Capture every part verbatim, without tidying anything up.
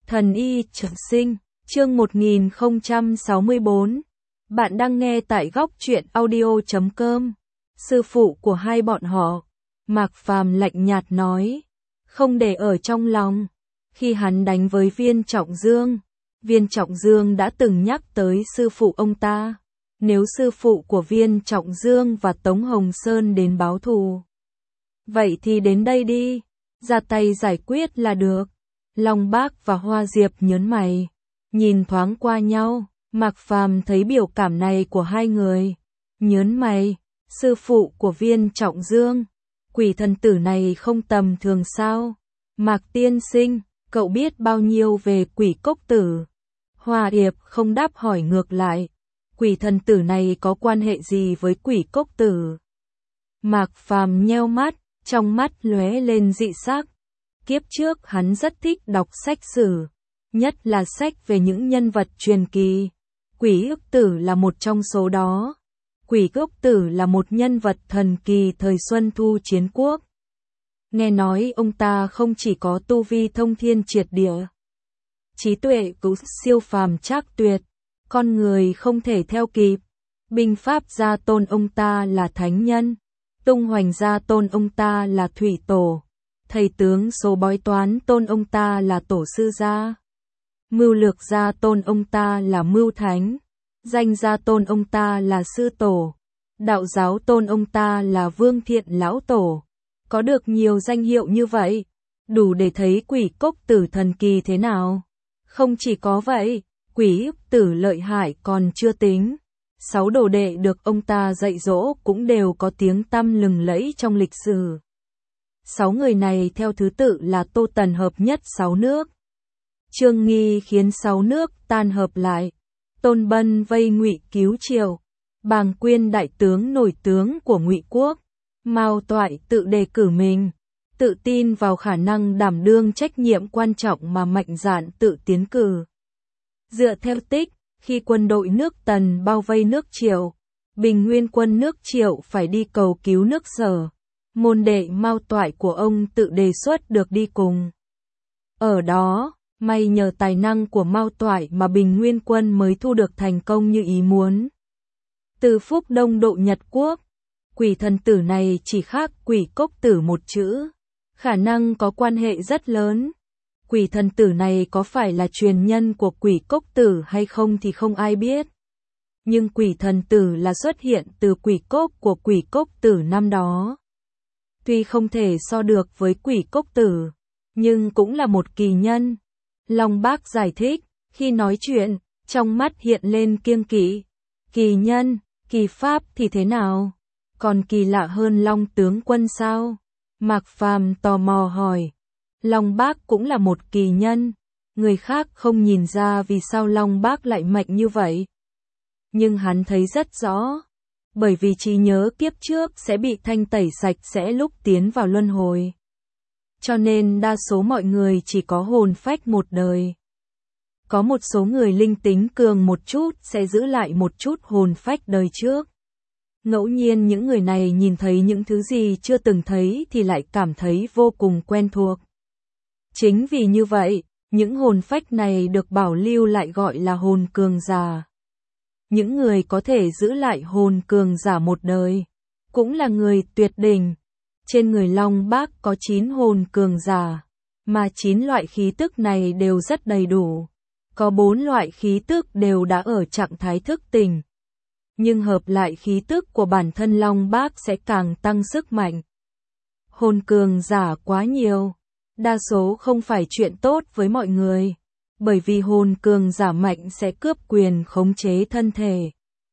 Thần y trường sinh, chương một nghìn không trăm sáu mươi bốn. Bạn đang nghe tại góc truyện audio chấm com. Sư phụ của hai bọn họ, Mạc Phàm lạnh nhạt nói, không để ở trong lòng. Khi hắn đánh với Viên Trọng Dương, Viên Trọng Dương đã từng nhắc tới sư phụ ông ta. Nếu sư phụ của Viên Trọng Dương và Tống Hồng Sơn đến báo thù, vậy thì đến đây đi, ra tay giải quyết là được. Long Bác và Hoa Diệp nhớn mày, nhìn thoáng qua nhau, Mạc Phàm thấy biểu cảm này của hai người. Nhớn mày, sư phụ của Viên Trọng Dương, quỷ thần tử này không tầm thường sao? Mạc tiên sinh, cậu biết bao nhiêu về quỷ cốc tử? Hoa Diệp không đáp hỏi ngược lại, quỷ thần tử này có quan hệ gì với quỷ cốc tử? Mạc Phàm nheo mắt, trong mắt lóe lên dị sắc. Kiếp trước hắn rất thích đọc sách sử, nhất là sách về những nhân vật truyền kỳ. Quỷ ức tử là một trong số đó. Quỷ ức tử là một nhân vật thần kỳ thời Xuân Thu Chiến Quốc. Nghe nói ông ta không chỉ có tu vi thông thiên triệt địa, trí tuệ cũng siêu phàm trác tuyệt, con người không thể theo kịp. Binh pháp gia tôn ông ta là thánh nhân, tung hoành gia tôn ông ta là thủy tổ, thầy tướng số bói toán tôn ông ta là tổ sư gia, mưu lược gia tôn ông ta là mưu thánh, danh gia tôn ông ta là sư tổ, đạo giáo tôn ông ta là vương thiện lão tổ. Có được nhiều danh hiệu như vậy, đủ để thấy quỷ cốc tử thần kỳ thế nào. Không chỉ có vậy, quỷ ức tử lợi hại còn chưa tính. Sáu đồ đệ được ông ta dạy dỗ cũng đều có tiếng tăm lừng lẫy trong lịch sử. Sáu người này theo thứ tự là Tô Tần hợp nhất sáu nước, Trương Nghi khiến sáu nước tan hợp lại, Tôn Bân vây Ngụy cứu Triệu, Bàng Quyên đại tướng nổi tướng của Ngụy quốc, Mao Toại tự đề cử mình, tự tin vào khả năng đảm đương trách nhiệm quan trọng mà mạnh dạn tự tiến cử. Dựa theo tích, khi quân đội nước Tần bao vây nước Triệu, Bình Nguyên quân nước Triệu phải đi cầu cứu nước Sở. Môn đệ Mao Toại của ông tự đề xuất được đi cùng. Ở đó, may nhờ tài năng của Mao Toại mà Bình Nguyên quân mới thu được thành công như ý muốn. Từ Phúc Đông độ Nhật Quốc, quỷ thần tử này chỉ khác quỷ cốc tử một chữ, khả năng có quan hệ rất lớn. Quỷ thần tử này có phải là truyền nhân của quỷ cốc tử hay không thì không ai biết. Nhưng quỷ thần tử là xuất hiện từ quỷ cốc của quỷ cốc tử năm đó. Tuy không thể so được với quỷ cốc tử, nhưng cũng là một kỳ nhân. Long Bác giải thích, khi nói chuyện, trong mắt hiện lên kiêng kỵ. Kỳ nhân, kỳ pháp thì thế nào? Còn kỳ lạ hơn Long tướng quân sao? Mạc Phàm tò mò hỏi. Long Bác cũng là một kỳ nhân, người khác không nhìn ra vì sao Long Bác lại mạnh như vậy. Nhưng hắn thấy rất rõ, bởi vì trí nhớ kiếp trước sẽ bị thanh tẩy sạch sẽ lúc tiến vào luân hồi. Cho nên đa số mọi người chỉ có hồn phách một đời. Có một số người linh tính cường một chút sẽ giữ lại một chút hồn phách đời trước. Ngẫu nhiên những người này nhìn thấy những thứ gì chưa từng thấy thì lại cảm thấy vô cùng quen thuộc. Chính vì như vậy, những hồn phách này được bảo lưu lại gọi là hồn cường giả. Những người có thể giữ lại hồn cường giả một đời, cũng là người tuyệt đỉnh. Trên người Long Bác có chín hồn cường giả, mà chín loại khí tức này đều rất đầy đủ. Có bốn loại khí tức đều đã ở trạng thái thức tỉnh. Nhưng hợp lại khí tức của bản thân Long Bác sẽ càng tăng sức mạnh. Hồn cường giả quá nhiều, đa số không phải chuyện tốt với mọi người, bởi vì hồn cường giả mạnh sẽ cướp quyền khống chế thân thể.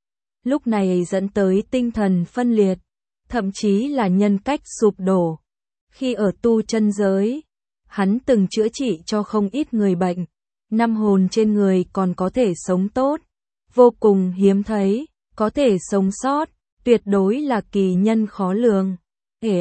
Lúc này dẫn tới tinh thần phân liệt, thậm chí là nhân cách sụp đổ. Khi ở tu chân giới, hắn từng chữa trị cho không ít người bệnh, năm hồn trên người còn có thể sống tốt, vô cùng hiếm thấy, có thể sống sót, tuyệt đối là kỳ nhân khó lường. Ế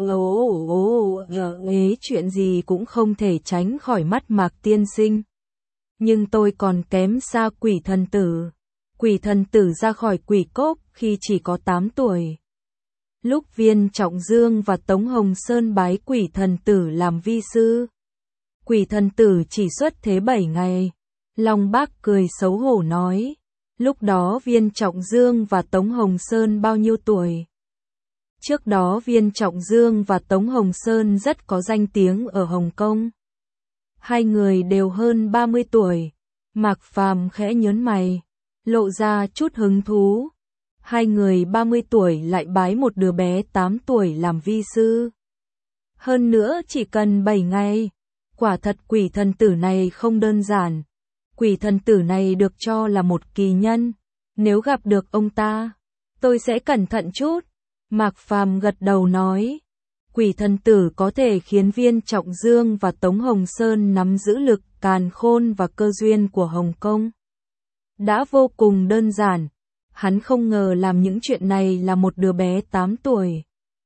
ế chuyện gì cũng không thể tránh khỏi mắt Mạc tiên sinh. Nhưng tôi còn kém xa quỷ thần tử. Quỷ thần tử ra khỏi quỷ cốc khi chỉ có tám tuổi. Lúc Viên Trọng Dương và Tống Hồng Sơn bái quỷ thần tử làm vi sư, Quỷ thần tử chỉ xuất thế bảy ngày. Long Bác cười xấu hổ nói. Lúc đó Viên Trọng Dương và Tống Hồng Sơn bao nhiêu tuổi? Trước đó Viên Trọng Dương và Tống Hồng Sơn rất có danh tiếng ở Hồng Kông. Hai người đều hơn ba mươi tuổi. Mạc Phàm khẽ nhớn mày, lộ ra chút hứng thú. Hai người ba mươi tuổi lại bái một đứa bé tám tuổi làm vi sư. Hơn nữa chỉ cần bảy ngày. Quả thật quỷ thần tử này không đơn giản. Quỷ thần tử này được cho là một kỳ nhân. Nếu gặp được ông ta, tôi sẽ cẩn thận chút. Mạc Phàm gật đầu nói. Quỷ thần tử có thể khiến Viên Trọng Dương và Tống Hồng Sơn nắm giữ lực, càn khôn và cơ duyên của Hồng Kông. Đã vô cùng đơn giản. Hắn không ngờ làm những chuyện này là một đứa bé tám tuổi.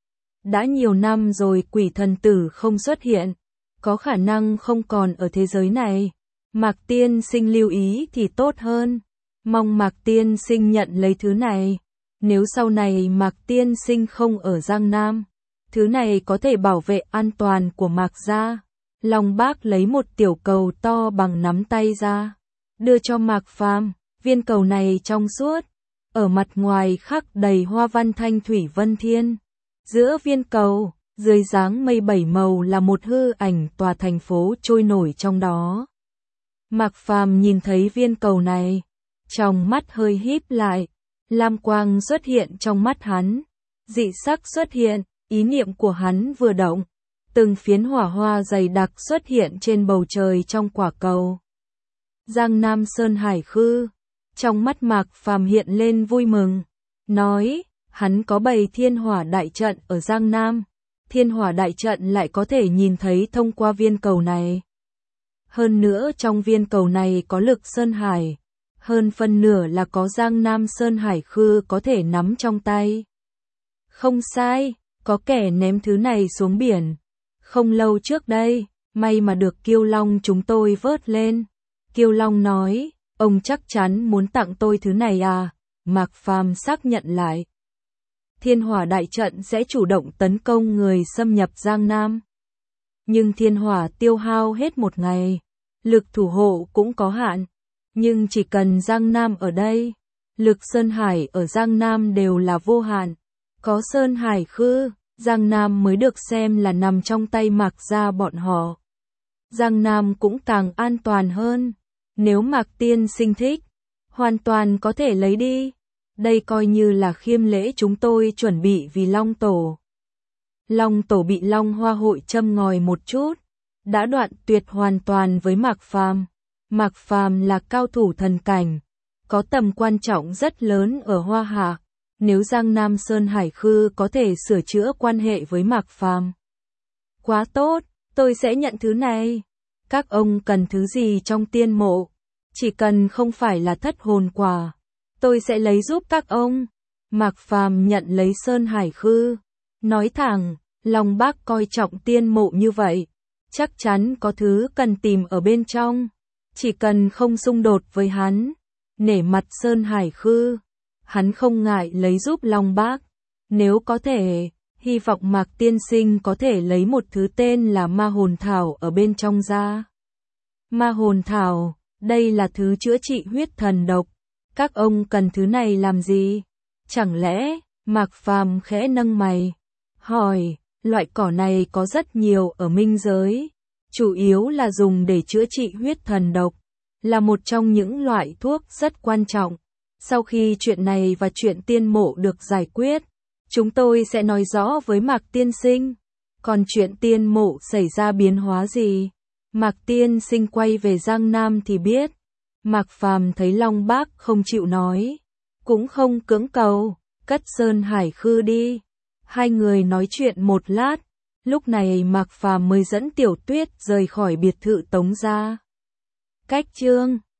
Đã nhiều năm rồi quỷ thần tử không xuất hiện. Có khả năng không còn ở thế giới này. Mạc tiên sinh lưu ý thì tốt hơn. Mong Mạc tiên sinh nhận lấy thứ này. Nếu sau này Mạc tiên sinh không ở Giang Nam, thứ này có thể bảo vệ an toàn của Mạc gia. Long Bác lấy một tiểu cầu to bằng nắm tay ra, đưa cho Mạc Phàm. Viên cầu này trong suốt, ở mặt ngoài khắc đầy hoa văn thanh thủy vân thiên. Giữa viên cầu, dưới dáng mây bảy màu là một hư ảnh tòa thành phố trôi nổi trong đó. Mạc Phàm nhìn thấy viên cầu này, trong mắt hơi híp lại, lam quang xuất hiện trong mắt hắn, dị sắc xuất hiện, ý niệm của hắn vừa động, từng phiến hỏa hoa dày đặc xuất hiện trên bầu trời trong quả cầu. Giang Nam Sơn Hải Khư, trong mắt Mạc Phàm hiện lên vui mừng, nói, hắn có bày thiên hỏa đại trận ở Giang Nam, thiên hỏa đại trận lại có thể nhìn thấy thông qua viên cầu này. Hơn nữa trong viên cầu này có lực Sơn Hải, hơn phân nửa là có Giang Nam Sơn Hải Khư có thể nắm trong tay. Không sai, có kẻ ném thứ này xuống biển. Không lâu trước đây, may mà được Kiêu Long chúng tôi vớt lên. Kiêu Long nói, ông chắc chắn muốn tặng tôi thứ này à? Mạc Phàm xác nhận lại. Thiên hỏa đại trận sẽ chủ động tấn công người xâm nhập Giang Nam. Nhưng thiên hỏa tiêu hao hết một ngày, lực thủ hộ cũng có hạn. Nhưng chỉ cần Giang Nam ở đây, lực Sơn Hải ở Giang Nam đều là vô hạn. Có Sơn Hải Khư, Giang Nam mới được xem là nằm trong tay Mạc gia bọn họ. Giang Nam cũng càng an toàn hơn. Nếu Mạc tiên sinh thích, hoàn toàn có thể lấy đi. Đây coi như là khiêm lễ chúng tôi chuẩn bị vì Long Tổ. Long Tổ bị Long Hoa hội châm ngòi một chút, đã đoạn tuyệt hoàn toàn với Mạc Phàm. Mạc Phàm là cao thủ thần cảnh, có tầm quan trọng rất lớn ở Hoa Hạ. Nếu Giang Nam Sơn Hải Khư có thể sửa chữa quan hệ với Mạc Phàm, quá tốt, tôi sẽ nhận thứ này. Các ông cần thứ gì trong tiên mộ, chỉ cần không phải là thất hồn quả, tôi sẽ lấy giúp các ông. Mạc Phàm nhận lấy Sơn Hải Khư, nói thẳng, Long Bác coi trọng tiên mộ như vậy, chắc chắn có thứ cần tìm ở bên trong, chỉ cần không xung đột với hắn. Nể mặt Sơn Hải Khư, hắn không ngại lấy giúp Long Bác. Nếu có thể, hy vọng Mạc tiên sinh có thể lấy một thứ tên là Ma Hồn Thảo ở bên trong ra. Ma Hồn Thảo, đây là thứ chữa trị huyết thần độc. Các ông cần thứ này làm gì? Chẳng lẽ, Mạc Phàm khẽ nâng mày, hỏi, loại cỏ này có rất nhiều ở minh giới, chủ yếu là dùng để chữa trị huyết thần độc, là một trong những loại thuốc rất quan trọng. Sau khi chuyện này và chuyện tiên mộ được giải quyết, chúng tôi sẽ nói rõ với Mạc tiên sinh. Còn chuyện tiên mộ xảy ra biến hóa gì, Mạc tiên sinh quay về Giang Nam thì biết. Mạc Phàm thấy Long Bác không chịu nói, cũng không cưỡng cầu, cất Sơn Hải Khư đi. Hai người nói chuyện một lát, lúc này Mạc Phàm mới dẫn Tiểu Tuyết rời khỏi biệt thự Tống gia. Cách chương